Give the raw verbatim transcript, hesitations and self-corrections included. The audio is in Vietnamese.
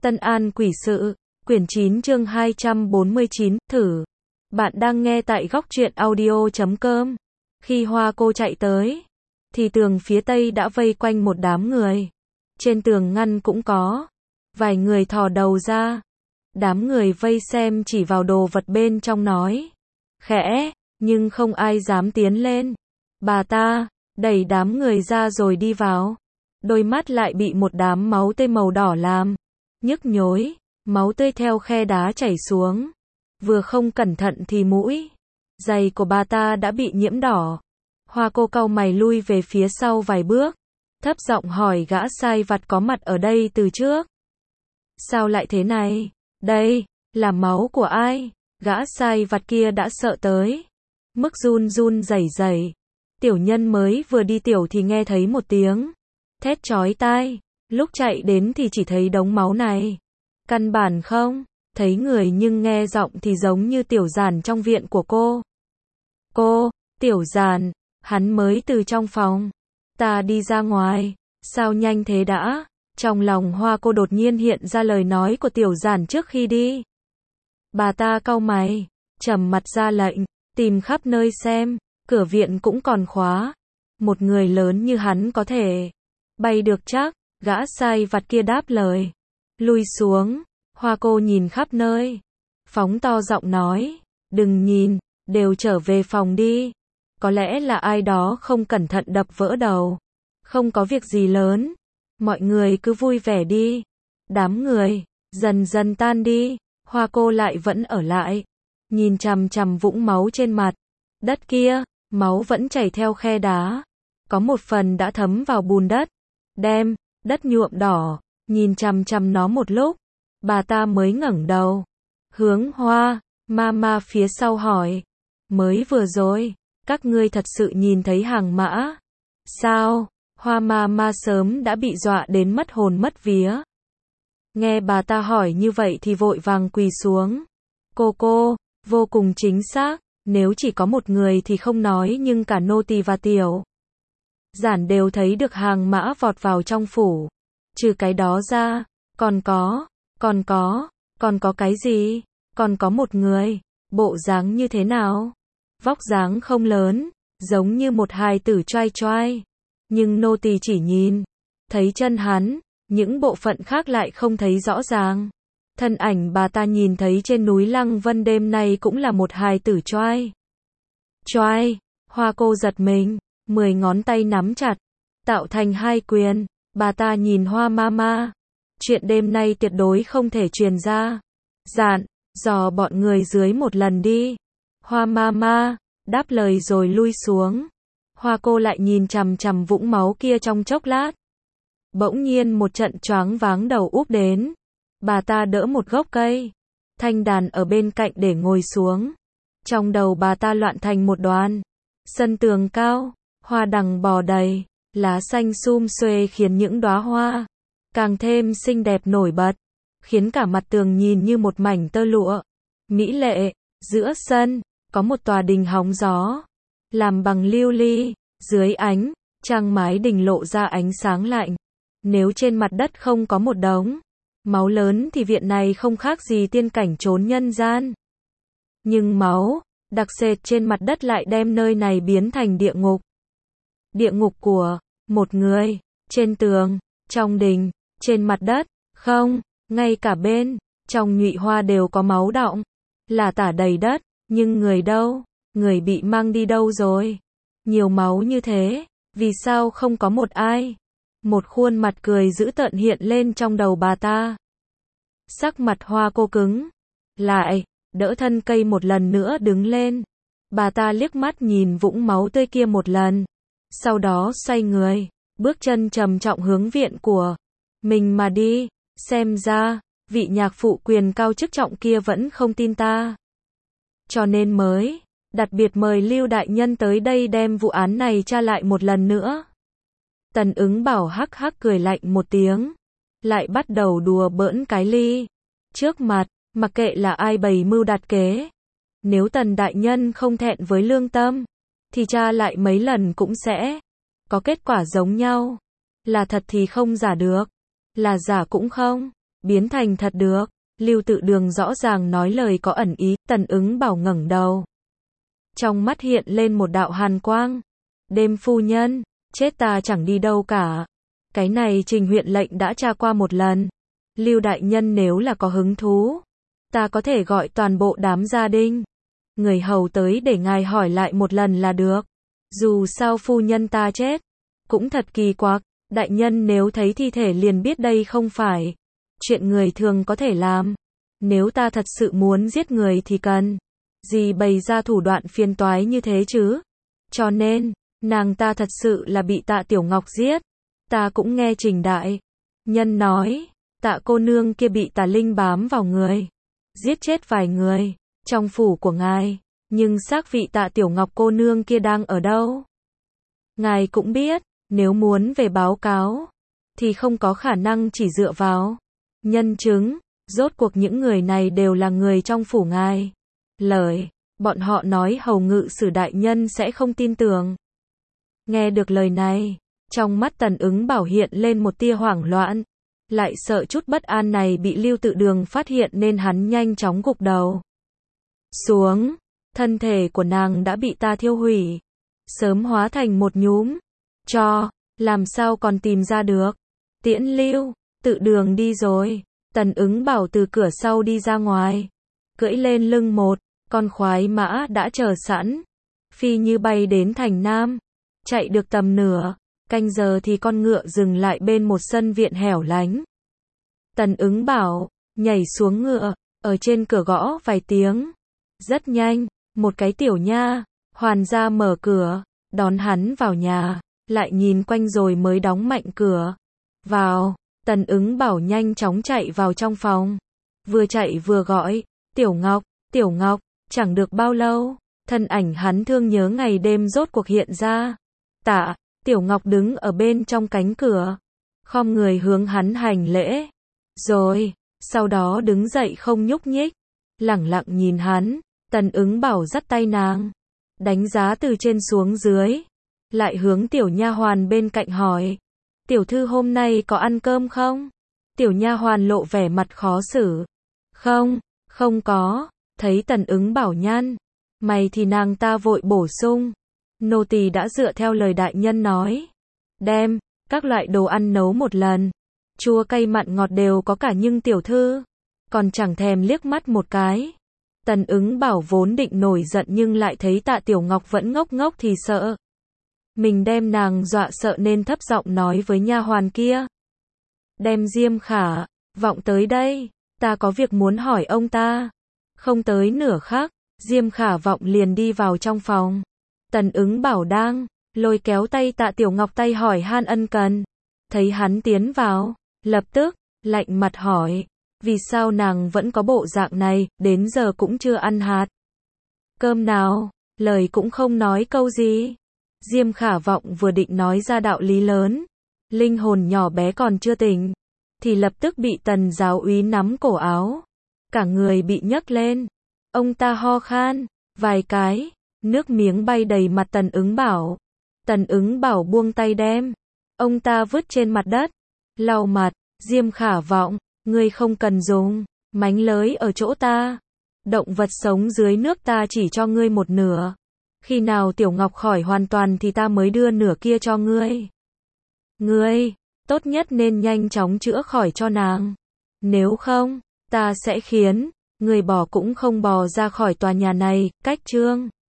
Tân An Quỷ Sự, quyển chín chương hai trăm bốn mươi chín, thử. Bạn đang nghe tại góc truyện audio chấm com. Khi Hoa Cô chạy tới, thì tường phía tây đã vây quanh một đám người. Trên tường ngăn cũng có vài người thò đầu ra. Đám người vây xem chỉ vào đồ vật bên trong nói khẽ, nhưng không ai dám tiến lên. Bà ta đẩy đám người ra rồi đi vào. Đôi mắt lại bị một đám máu tươi màu đỏ làm nhức nhối, máu tươi theo khe đá chảy xuống. Vừa không cẩn thận thì mũi giày của bà ta đã bị nhiễm đỏ. Hoa Cô cau mày lui về phía sau vài bước, thấp giọng hỏi gã sai vặt có mặt ở đây từ trước. Sao lại thế này? Đây là máu của ai? Gã sai vặt kia đã sợ tới mức run run rẩy rẩy. Tiểu nhân mới vừa đi tiểu thì nghe thấy một tiếng thét chói tai, lúc chạy đến thì chỉ thấy đống máu này. Căn bản không thấy người, nhưng nghe giọng thì giống như Tiểu Giản trong viện của cô. Cô, Tiểu Giản, hắn mới từ trong phòng ta đi ra ngoài, sao nhanh thế đã? Trong lòng Hoa Cô đột nhiên hiện ra lời nói của Tiểu Giản trước khi đi. Bà ta cau mày, trầm mặt ra lệnh, tìm khắp nơi xem, cửa viện cũng còn khóa. Một người lớn như hắn có thể bay được chắc? Gã sai vặt kia đáp lời. Lui xuống. Hoa Cô nhìn khắp nơi, phóng to giọng nói, đừng nhìn, đều trở về phòng đi. Có lẽ là ai đó không cẩn thận đập vỡ đầu. Không có việc gì lớn. Mọi người cứ vui vẻ đi. Đám người dần dần tan đi. Hoa Cô lại vẫn ở lại, nhìn chằm chằm vũng máu trên mặt đất kia. Máu vẫn chảy theo khe đá, có một phần đã thấm vào bùn đất, đem đất nhuộm đỏ. Nhìn chằm chằm nó một lúc, bà ta mới ngẩng đầu, hướng Hoa Mama phía sau hỏi, mới vừa rồi các ngươi thật sự nhìn thấy hàng mã sao? Hoa Mama sớm đã bị dọa đến mất hồn mất vía. Nghe bà ta hỏi như vậy thì vội vàng quỳ xuống. Cô cô, vô cùng chính xác, nếu chỉ có một người thì không nói, nhưng cả nô tỳ và Tiểu Giản đều thấy được hàng mã vọt vào trong phủ. Trừ cái đó ra, còn có, còn có, còn có cái gì? Còn có một người, bộ dáng như thế nào? Vóc dáng không lớn, giống như một hài tử choai choai, nhưng nô tỳ chỉ nhìn thấy chân hắn, những bộ phận khác lại không thấy rõ ràng. Thân ảnh bà ta nhìn thấy trên núi Lăng Vân đêm nay cũng là một hài tử choai choai. Hoa Cô giật mình, mười ngón tay nắm chặt, tạo thành hai quyền. Bà ta nhìn Hoa Mama, chuyện đêm nay tuyệt đối không thể truyền ra. Dặn dò bọn người dưới một lần đi. Hoa Mama đáp lời rồi lui xuống. Hoa Cô lại nhìn chằm chằm vũng máu kia trong chốc lát. Bỗng nhiên một trận choáng váng đầu úp đến. Bà ta đỡ một gốc cây thanh đàn ở bên cạnh để ngồi xuống. Trong đầu bà ta loạn thành một đoàn. Sân tường cao, hoa đằng bò đầy, lá xanh sum xuê khiến những đóa hoa càng thêm xinh đẹp nổi bật, khiến cả mặt tường nhìn như một mảnh tơ lụa mỹ lệ. Giữa sân có một tòa đình hóng gió, làm bằng lưu ly, dưới ánh trăng mái đình lộ ra ánh sáng lạnh. Nếu trên mặt đất không có một đống máu lớn thì viện này không khác gì tiên cảnh trốn nhân gian. Nhưng máu đặc sệt trên mặt đất lại đem nơi này biến thành địa ngục. Địa ngục của một người. Trên tường, trong đình, trên mặt đất, không, ngay cả bên trong nhụy hoa đều có máu đọng, là tả đầy đất. Nhưng người đâu? Người bị mang đi đâu rồi? Nhiều máu như thế, vì sao không có một ai? Một khuôn mặt cười dữ tợn hiện lên trong đầu bà ta. Sắc mặt Hoa Cô cứng lại, đỡ thân cây một lần nữa đứng lên. Bà ta liếc mắt nhìn vũng máu tươi kia một lần, sau đó xoay người, bước chân trầm trọng hướng viện của mình mà đi. Xem ra vị nhạc phụ quyền cao chức trọng kia vẫn không tin ta, cho nên mới đặc biệt mời Lưu đại nhân tới đây đem vụ án này tra lại một lần nữa. Tần Ứng Bảo hắc hắc cười lạnh một tiếng, lại bắt đầu đùa bỡn cái ly trước mặt. Mặc kệ là ai bày mưu đặt kế, nếu Tần đại nhân không thẹn với lương tâm, thì tra lại mấy lần cũng sẽ có kết quả giống nhau. Là thật thì không giả được, là giả cũng không biến thành thật được. Lưu Tự Đường rõ ràng nói lời có ẩn ý, Tần Ứng Bảo ngẩng đầu. Trong mắt hiện lên một đạo hàn quang. Đêm phu nhân, chết ta chẳng đi đâu cả. Cái này Trình huyện lệnh đã tra qua một lần. Lưu đại nhân nếu là có hứng thú, ta có thể gọi toàn bộ đám gia đình, người hầu tới để ngài hỏi lại một lần là được. Dù sao phu nhân ta chết, cũng thật kỳ quặc, đại nhân nếu thấy thi thể liền biết đây không phải chuyện người thường có thể làm. Nếu ta thật sự muốn giết người thì cần gì bày ra thủ đoạn phiền toái như thế chứ? Cho nên, nàng ta thật sự là bị Tạ Tiểu Ngọc giết. Ta cũng nghe Trình đại nhân nói, Tạ cô nương kia bị tà linh bám vào người, giết chết vài người trong phủ của ngài, nhưng xác vị Tạ Tiểu Ngọc cô nương kia đang ở đâu? Ngài cũng biết, nếu muốn về báo cáo thì không có khả năng chỉ dựa vào nhân chứng, rốt cuộc những người này đều là người trong phủ ngài. Lời bọn họ nói hầu ngự sử đại nhân sẽ không tin tưởng. Nghe được lời này, trong mắt Tần Ứng Bảo hiện lên một tia hoảng loạn, lại sợ chút bất an này bị Lưu Tự Đường phát hiện nên hắn nhanh chóng gục đầu xuống. Thân thể của nàng đã bị ta thiêu hủy, sớm hóa thành một nhúm tro, làm sao còn tìm ra được. Tiễn Lưu Tự Đường đi rồi. Tần Ứng Bảo từ cửa sau đi ra ngoài, cưỡi lên lưng một con khoái mã đã chờ sẵn, phi như bay đến thành Nam. Chạy được tầm nửa canh giờ thì con ngựa dừng lại bên một sân viện hẻo lánh. Tần Ứng Bảo nhảy xuống ngựa, ở trên cửa gõ vài tiếng. Rất nhanh, một cái tiểu nha hoàn ra mở cửa, đón hắn vào nhà, lại nhìn quanh rồi mới đóng mạnh cửa. Vào, Tần Ứng Bảo nhanh chóng chạy vào trong phòng, vừa chạy vừa gọi, Tiểu Ngọc, Tiểu Ngọc. Chẳng được bao lâu, thân ảnh hắn thương nhớ ngày đêm rốt cuộc hiện ra. Tạ Tiểu Ngọc đứng ở bên trong cánh cửa, khom người hướng hắn hành lễ, rồi sau đó đứng dậy không nhúc nhích, lẳng lặng nhìn hắn. Tần Ứng Bảo dắt tay nàng, đánh giá từ trên xuống dưới, lại hướng tiểu nha hoàn bên cạnh hỏi, tiểu thư hôm nay có ăn cơm không? Tiểu nha hoàn lộ vẻ mặt khó xử, không, không có. Thấy Tần Ứng Bảo nhăn mày thì nàng ta vội bổ sung, nô tỳ đã dựa theo lời đại nhân nói, đem các loại đồ ăn nấu một lần, chua cay mặn ngọt đều có cả, nhưng tiểu thư còn chẳng thèm liếc mắt một cái. Tần Ứng Bảo vốn định nổi giận nhưng lại thấy Tạ Tiểu Ngọc vẫn ngốc ngốc thì sợ mình đem nàng dọa sợ nên thấp giọng nói với nha hoàn kia, đem Diêm Khả Vọng tới đây, ta có việc muốn hỏi ông ta. Không tới nửa khắc, Diêm Khả Vọng liền đi vào trong phòng. Tần Ứng Bảo đang lôi kéo tay Tạ Tiểu Ngọc tay hỏi han ân cần, thấy hắn tiến vào, lập tức lạnh mặt hỏi, vì sao nàng vẫn có bộ dạng này, đến giờ cũng chưa ăn hạt cơm nào, lời cũng không nói câu gì. Diêm Khả Vọng vừa định nói ra đạo lý lớn, linh hồn nhỏ bé còn chưa tỉnh, thì lập tức bị Tần giáo úy nắm cổ áo, cả người bị nhấc lên. Ông ta ho khan vài cái, nước miếng bay đầy mặt Tần Ứng Bảo. Tần Ứng Bảo buông tay đem ông ta vứt trên mặt đất, lau mặt. Diêm Khả Vọng, ngươi không cần dùng mánh lới ở chỗ ta. Động vật sống dưới nước ta chỉ cho ngươi một nửa. Khi nào Tiểu Ngọc khỏi hoàn toàn thì ta mới đưa nửa kia cho ngươi. Ngươi, tốt nhất nên nhanh chóng chữa khỏi cho nàng. Nếu không, ta sẽ khiến người bỏ cũng không bò ra khỏi tòa nhà này. Cách chương